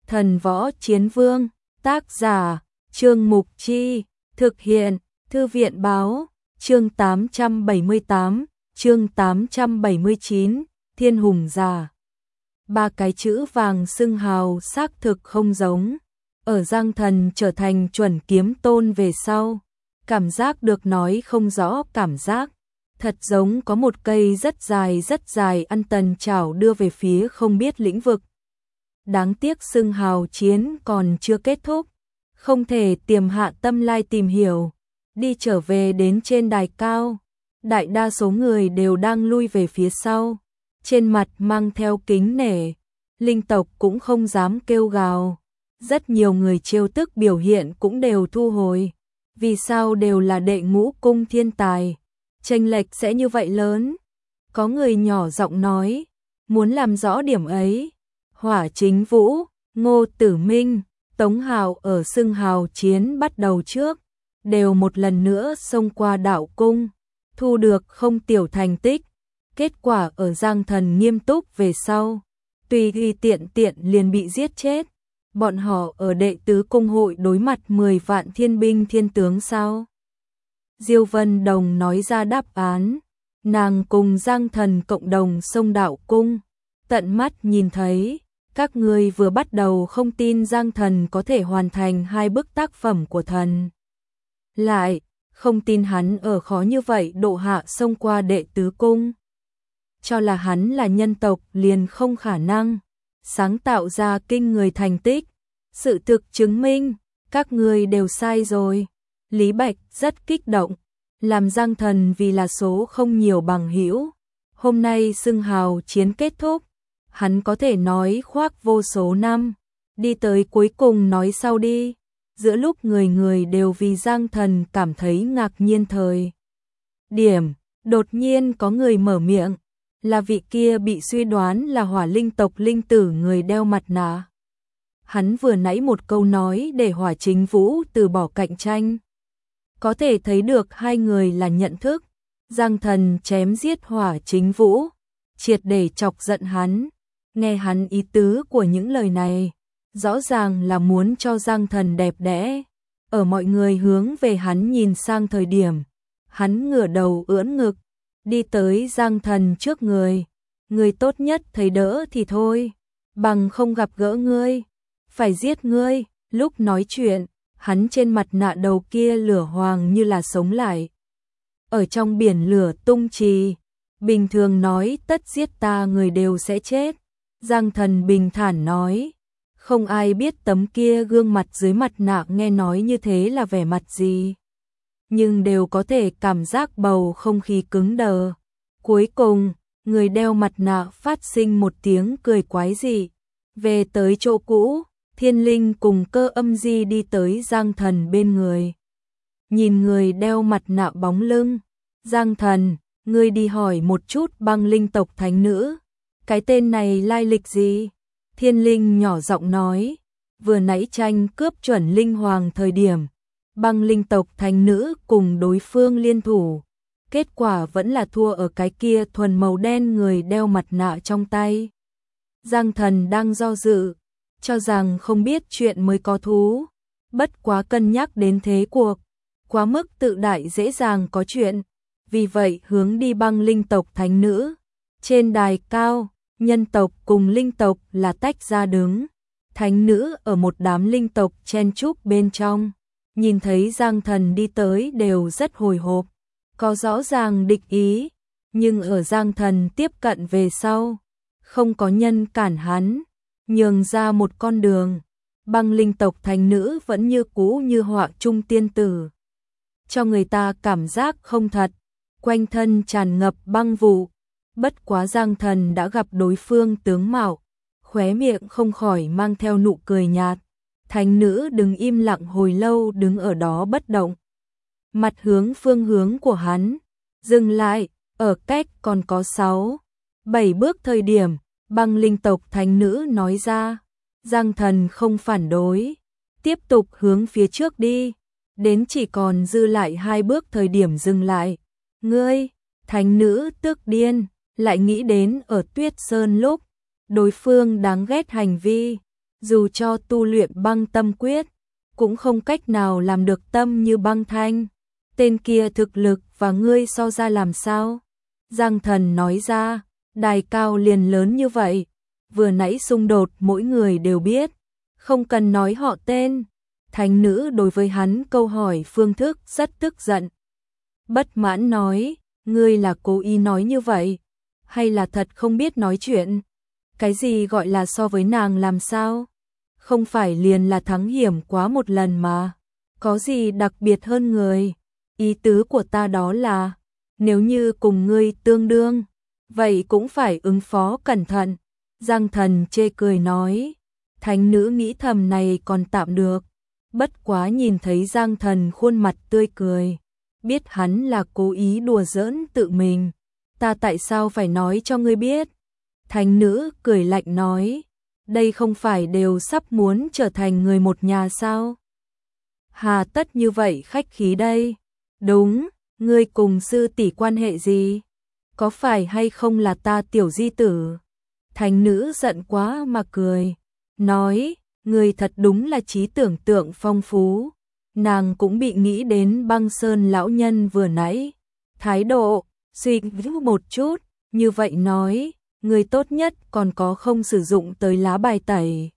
Thần Võ Chiến Vương, tác giả, Trương Mục Chi, thực hiện, Thư viện Báo, chương 878, chương 879, Thiên Hùng Giả. Ba cái chữ vàng xưng hào xác thực không giống. Ở Giang Thần trở thành chuẩn kiếm tôn về sau, cảm giác được nói không rõ cảm giác. Thật giống có một cây rất dài ăn tần chảo đưa về phía không biết lĩnh vực. Đáng tiếc xưng hào chiến còn chưa kết thúc, không thể tiềm hạ tâm lai tìm hiểu. Đi trở về đến trên đài cao, đại đa số người đều đang lui về phía sau, trên mặt mang theo kính nể, linh tộc cũng không dám kêu gào. Rất nhiều người trêu tức biểu hiện cũng đều thu hồi, vì sao đều là đệ ngũ cung thiên tài, chênh lệch sẽ như vậy lớn. Có người nhỏ giọng nói, muốn làm rõ điểm ấy. Hỏa Chính Vũ, Ngô Tử Minh, Tống Hào ở xưng hào chiến bắt đầu trước, đều một lần nữa xông qua đạo cung, thu được không tiểu thành tích. Kết quả ở Giang Thần nghiêm túc về sau, tùy tiện liền bị giết chết. Bọn họ ở đệ tứ cung hội đối mặt 10 vạn thiên binh thiên tướng sao? Diêu Vân Đồng nói ra đáp án, nàng cùng Giang Thần cộng đồng xông đạo cung, tận mắt nhìn thấy. Các ngươi vừa bắt đầu không tin Giang Thần có thể hoàn thành 2 bức tác phẩm của thần. Lại, không tin hắn ở khó như vậy độ hạ xông qua đệ tứ cung. Cho là hắn là nhân tộc liền không khả năng sáng tạo ra kinh người thành tích. Sự thực chứng minh, các ngươi đều sai rồi. Lý Bạch rất kích động, làm Giang Thần vì là số không nhiều bằng hữu. Hôm nay xưng hào chiến kết thúc, hắn có thể nói khoác vô số năm, đi tới cuối cùng nói sau đi. Giữa lúc người người đều vì Giang Thần cảm thấy ngạc nhiên thời điểm, đột nhiên có người mở miệng, là vị kia bị suy đoán là hỏa linh tộc linh tử người đeo mặt nạ. Hắn vừa nãy một câu nói để Hỏa Chính Vũ từ bỏ cạnh tranh. Có thể thấy được hai người là nhận thức. Giang Thần chém giết Hỏa Chính Vũ, triệt để chọc giận hắn. Nghe hắn ý tứ của những lời này, rõ ràng là muốn cho Giang Thần đẹp đẽ. Ở mọi người hướng về hắn nhìn sang thời điểm, hắn ngửa đầu ưỡn ngực, đi tới Giang Thần trước người. Người tốt nhất thấy đỡ thì thôi, bằng không gặp gỡ ngươi, phải giết ngươi. Lúc nói chuyện, hắn trên mặt nạ đầu kia lửa hoàng như là sống lại. Ở trong biển lửa tung trì, bình thường nói tất giết ta người đều sẽ chết. Giang Thần bình thản nói, không ai biết tấm kia gương mặt dưới mặt nạ nghe nói như thế là vẻ mặt gì, nhưng đều có thể cảm giác bầu không khí cứng đờ. Cuối cùng, người đeo mặt nạ phát sinh một tiếng cười quái dị. Về tới chỗ cũ, Thiên Linh cùng Cơ Âm Di đi tới Giang Thần bên người. Nhìn người đeo mặt nạ bóng lưng, Giang Thần, ngươi đi hỏi một chút Băng Linh tộc thánh nữ, cái tên này lai lịch gì? Thiên Linh nhỏ giọng nói, vừa nãy tranh cướp chuẩn linh hoàng thời điểm, Băng Linh tộc thánh nữ cùng đối phương liên thủ, kết quả vẫn là thua ở cái kia thuần màu đen người đeo mặt nạ trong tay. Giang Thần đang do dự, cho rằng không biết chuyện mới có thú, bất quá cân nhắc đến thế cuộc, quá mức tự đại dễ dàng có chuyện, vì vậy hướng đi Băng Linh tộc thánh nữ. Trên đài cao, nhân tộc cùng linh tộc là tách ra đứng, thánh nữ ở một đám linh tộc chen chúc bên trong, nhìn thấy Giang Thần đi tới đều rất hồi hộp, có rõ ràng địch ý, nhưng ở Giang Thần tiếp cận về sau, không có nhân cản hắn, nhường ra một con đường. Băng Linh tộc thánh nữ vẫn như cũ như họa trung tiên tử, cho người ta cảm giác không thật, quanh thân tràn ngập băng vụ. Bất quá Giang Thần đã gặp đối phương tướng mạo, khóe miệng không khỏi mang theo nụ cười nhạt. Thánh nữ đứng im lặng hồi lâu, đứng ở đó bất động, mặt hướng phương hướng của hắn, dừng lại, ở cách còn có 6-7 bước thời điểm, Băng Linh tộc thánh nữ nói ra. Giang Thần không phản đối, tiếp tục hướng phía trước đi, đến chỉ còn dư lại 2 bước thời điểm dừng lại. Ngươi, thánh nữ tức điên, lại nghĩ đến ở Tuyết Sơn lúc đối phương đáng ghét hành vi, dù cho tu luyện băng tâm quyết, cũng không cách nào làm được tâm như băng thanh. Tên kia thực lực và ngươi so ra làm sao? Giang Thần nói ra, đài cao liền lớn như vậy, vừa nãy xung đột mỗi người đều biết, không cần nói họ tên. Thánh nữ đối với hắn câu hỏi phương thức rất tức giận. Bất mãn nói, ngươi là cố ý nói như vậy, hay là thật không biết nói chuyện? Cái gì gọi là so với nàng làm sao? Không phải liền là thắng hiểm quá một lần mà, có gì đặc biệt hơn người? Ý tứ của ta đó là, nếu như cùng ngươi tương đương, vậy cũng phải ứng phó cẩn thận. Giang Thần chê cười nói, thánh nữ nghĩ thầm này còn tạm được, bất quá nhìn thấy Giang Thần khuôn mặt tươi cười, biết hắn là cố ý đùa giỡn tự mình. Ta tại sao phải nói cho ngươi biết? Thánh nữ cười lạnh nói, đây không phải đều sắp muốn trở thành người một nhà sao? Hà tất như vậy khách khí đây? Đúng, ngươi cùng sư tỷ quan hệ gì? Có phải hay không là ta tiểu di tử? Thánh nữ giận quá mà cười, nói, ngươi thật đúng là trí tưởng tượng phong phú. Nàng cũng bị nghĩ đến Băng Sơn lão nhân vừa nãy. Thái độ, suy nghĩ một chút, như vậy nói, ngươi tốt nhất còn có không sử dụng tới lá bài tẩy.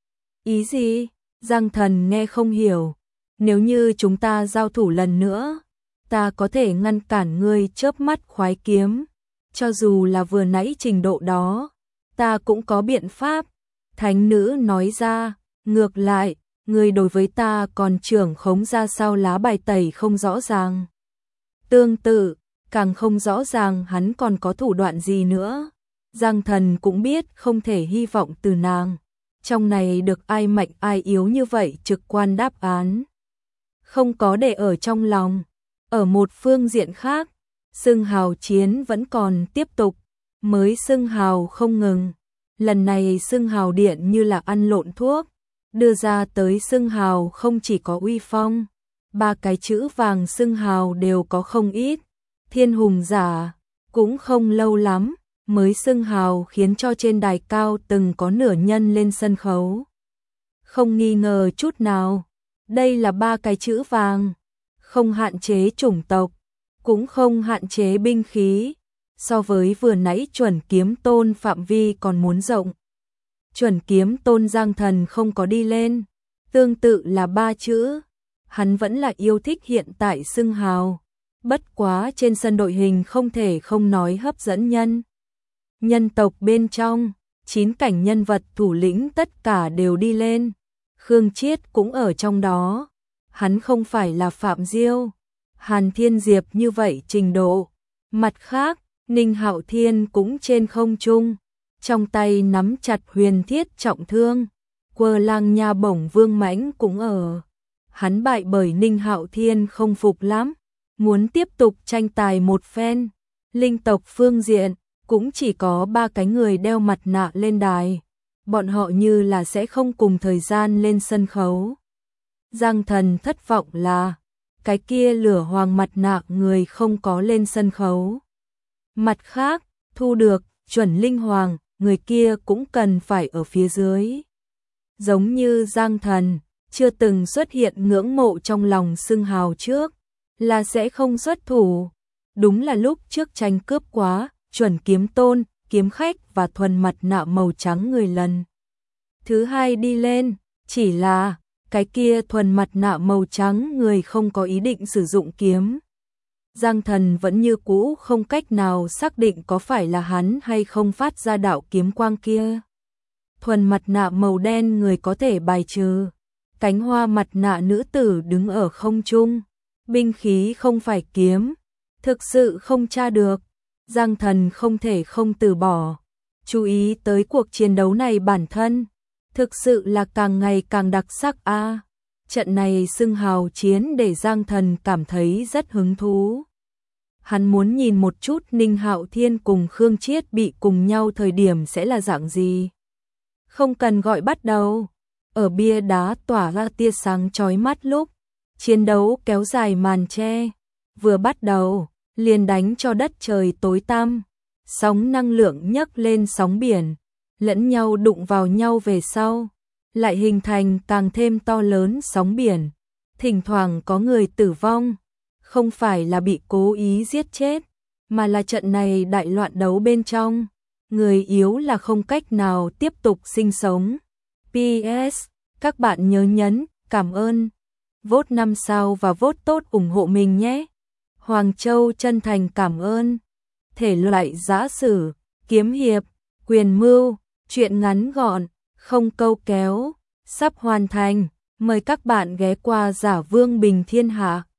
Ý gì? Giang Thần nghe không hiểu. Nếu như chúng ta giao thủ lần nữa, ta có thể ngăn cản ngươi chớp mắt khoái kiếm. Cho dù là vừa nãy trình độ đó, ta cũng có biện pháp. Thánh nữ nói ra, ngược lại, ngươi đối với ta còn trưởng khống ra sao lá bài tẩy không rõ ràng. Tương tự, càng không rõ ràng hắn còn có thủ đoạn gì nữa. Giang Thần cũng biết không thể hy vọng từ nàng. Trong này được ai mạnh ai yếu như vậy trực quan đáp án. Không có để ở trong lòng. Ở một phương diện khác, xưng hào chiến vẫn còn tiếp tục, mới xưng hào không ngừng. Lần này xưng hào điện như là ăn lộn thuốc, đưa ra tới xưng hào không chỉ có uy phong, 3 cái chữ vàng xưng hào đều có không ít. Thiên hùng giả, cũng không lâu lắm, mới xưng hào khiến cho trên đài cao từng có nửa nhân lên sân khấu. Không nghi ngờ chút nào, đây là 3 cái chữ vàng, không hạn chế chủng tộc, cũng không hạn chế binh khí, so với vừa nãy chuẩn kiếm tôn phạm vi còn muốn rộng. Chuẩn kiếm tôn Giang Thần không có đi lên, tương tự là 3 chữ, hắn vẫn là yêu thích hiện tại xưng hào, bất quá trên sân đội hình không thể không nói hấp dẫn nhân. Nhân tộc bên trong, 9 cảnh nhân vật thủ lĩnh tất cả đều đi lên, Khương Chiết cũng ở trong đó, hắn không phải là Phạm Diêu, Hàn Thiên Diệp như vậy trình độ. Mặt khác, Ninh Hạo Thiên cũng trên không trung, trong tay nắm chặt huyền thiết trọng thương. Quơ Lang Nha Bổng Vương Mãnh cũng ở. Hắn bại bởi Ninh Hạo Thiên không phục lắm, muốn tiếp tục tranh tài một phen. Linh tộc phương diện, cũng chỉ có 3 cái người đeo mặt nạ lên đài. Bọn họ như là sẽ không cùng thời gian lên sân khấu. Giang Thần thất vọng là, cái kia lửa hoàng mặt nạ người không có lên sân khấu. Mặt khác, thu được, chuẩn linh hoàng, người kia cũng cần phải ở phía dưới. Giống như Giang Thần, chưa từng xuất hiện ngưỡng mộ trong lòng xưng hào trước, là sẽ không xuất thủ. Đúng là lúc trước tranh cướp quá, chuẩn kiếm tôn, kiếm khách và thuần mặt nạ màu trắng người lần thứ 2 đi lên, chỉ là cái kia thuần mặt nạ màu trắng người không có ý định sử dụng kiếm. Giang Thần vẫn như cũ không cách nào xác định có phải là hắn hay không phát ra đạo kiếm quang kia. Thuần mặt nạ màu đen người có thể bài trừ. Cánh hoa mặt nạ nữ tử đứng ở không trung. Binh khí không phải kiếm. Thực sự không tra được. Giang Thần không thể không từ bỏ. Chú ý tới cuộc chiến đấu này bản thân. Thực sự là càng ngày càng đặc sắc a. Trận này xưng hào chiến để Giang Thần cảm thấy rất hứng thú. Hắn muốn nhìn một chút Ninh Hạo Thiên cùng Khương Chiết bị cùng nhau thời điểm sẽ là dạng gì. Không cần gọi bắt đầu. Ở bia đá tỏa ra tia sáng chói mắt lúc chiến đấu kéo dài màn che. Vừa bắt đầu, liền đánh cho đất trời tối tăm. Sóng năng lượng nhấc lên sóng biển, lẫn nhau đụng vào nhau về sau. lại hình thành càng thêm to lớn sóng biển. Thỉnh thoảng có người tử vong, không phải là bị cố ý giết chết, mà là trận này đại loạn đấu bên trong, người yếu là không cách nào tiếp tục sinh sống. PS, các bạn nhớ nhấn cảm ơn, vote 5 sao và vote tốt ủng hộ mình nhé. Hoàng Châu chân thành cảm ơn. Thể loại giã sử, kiếm hiệp, quyền mưu, truyện ngắn gọn, không câu kéo, sắp hoàn thành. Mời các bạn ghé qua Giả Vương Bình Thiên Hạ.